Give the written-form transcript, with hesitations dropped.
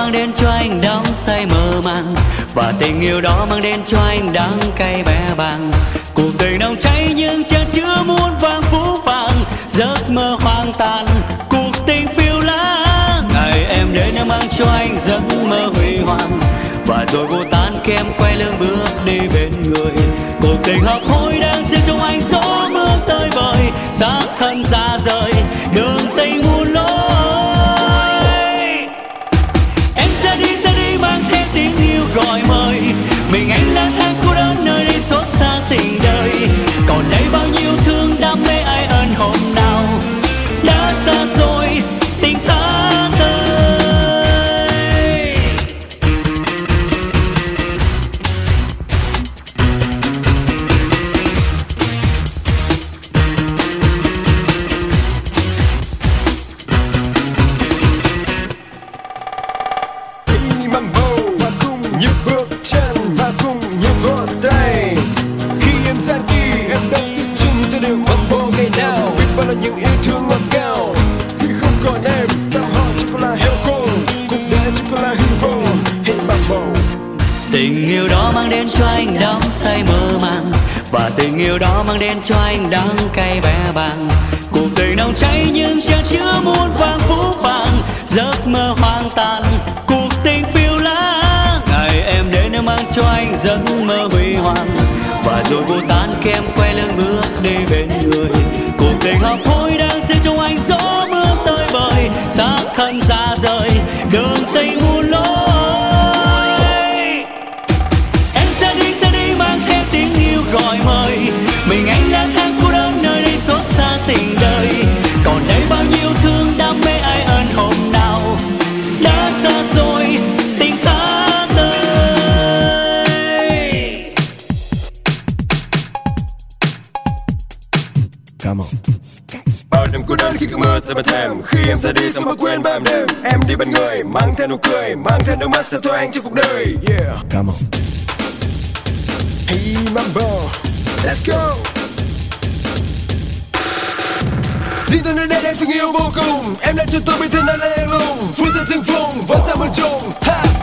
mang đến cho anh đắm say mơ màng, và tình yêu đó mang đến cho anh đắng cay bé bàng. Cuộc đời nồng cháy nhưng chan chứa muôn vàng phũ phàng, giấc mơ hoang tàn cuộc tình phiêu lãng. Ngày em đến em mang cho anh giấc mơ huy hoàng, và rồi vô tan khi em quay lưng bước đi bên người. Cuộc tình hấp hối đang gieo trong anh gió mưa tơi bời, xác thân ra rời đường tình muôn lối. Em ra đi mang theo tiếng yêu gọi mời, mình anh lang thang cô đơn nơi đây xót xa tình đời. Còn đây bao nhiêu thương đam mê ai ân hôm nào đã xa rồi tình ta tơi. Đi mang bầu và cùng nhịp bước chân và cùng nhịp vỗ tay. Khi em ra đi em đang thức chung tôi đều mang bầu ngày nào. Biết bao là những yêu thương ngọt ngào. Khi không còn em tâm họ chỉ còn là heo khô, cuộc đời chỉ còn là hư vô. Hãy mang bầu. Tình yêu đó mang đến cho anh đắm say mơ màng, và tình yêu đó mang đến cho anh đắng cay bé bàng. Cuộc đời nồng cháy nhưng chan chứa muôn vàng phũ phàng, giấc mơ hoang tàn cuộc tình phiêu lãng. Ngày em đến em mang cho anh giấc mơ huy hoàng, và rồi vô tan khi em quay lưng bước đi bên người. Cuộc tình hấp hối đang gieo trong anh gió mưa tơi bời, xác thân ra rời đường tình muôn lối. Em ra đi mang theo tiếng yêu gọi mời, mình anh lang thang cô đơn nơi đây xót xa tình đời. Còn đây bao nhiêu thương đam mê ai ân hôm nào đã xa rồi tình ta tơi. Come on. Bao đêm cô đơn khi cơn mưa rơi vào thềm, khi em ra đi sao mà quên bao em đêm. Em đi bên người mang theo nụ cười, mang theo nước mắt sẽ thôi anh trong cuộc đời. Yeah. Come on. Hey Mambo, let's go. Riêng tôi nơi đây đang thương yêu vô cùng, em đã cho tôi biết thế nào là lung. Phút giây từng vùng vẫn sao muôn trùng. Ha.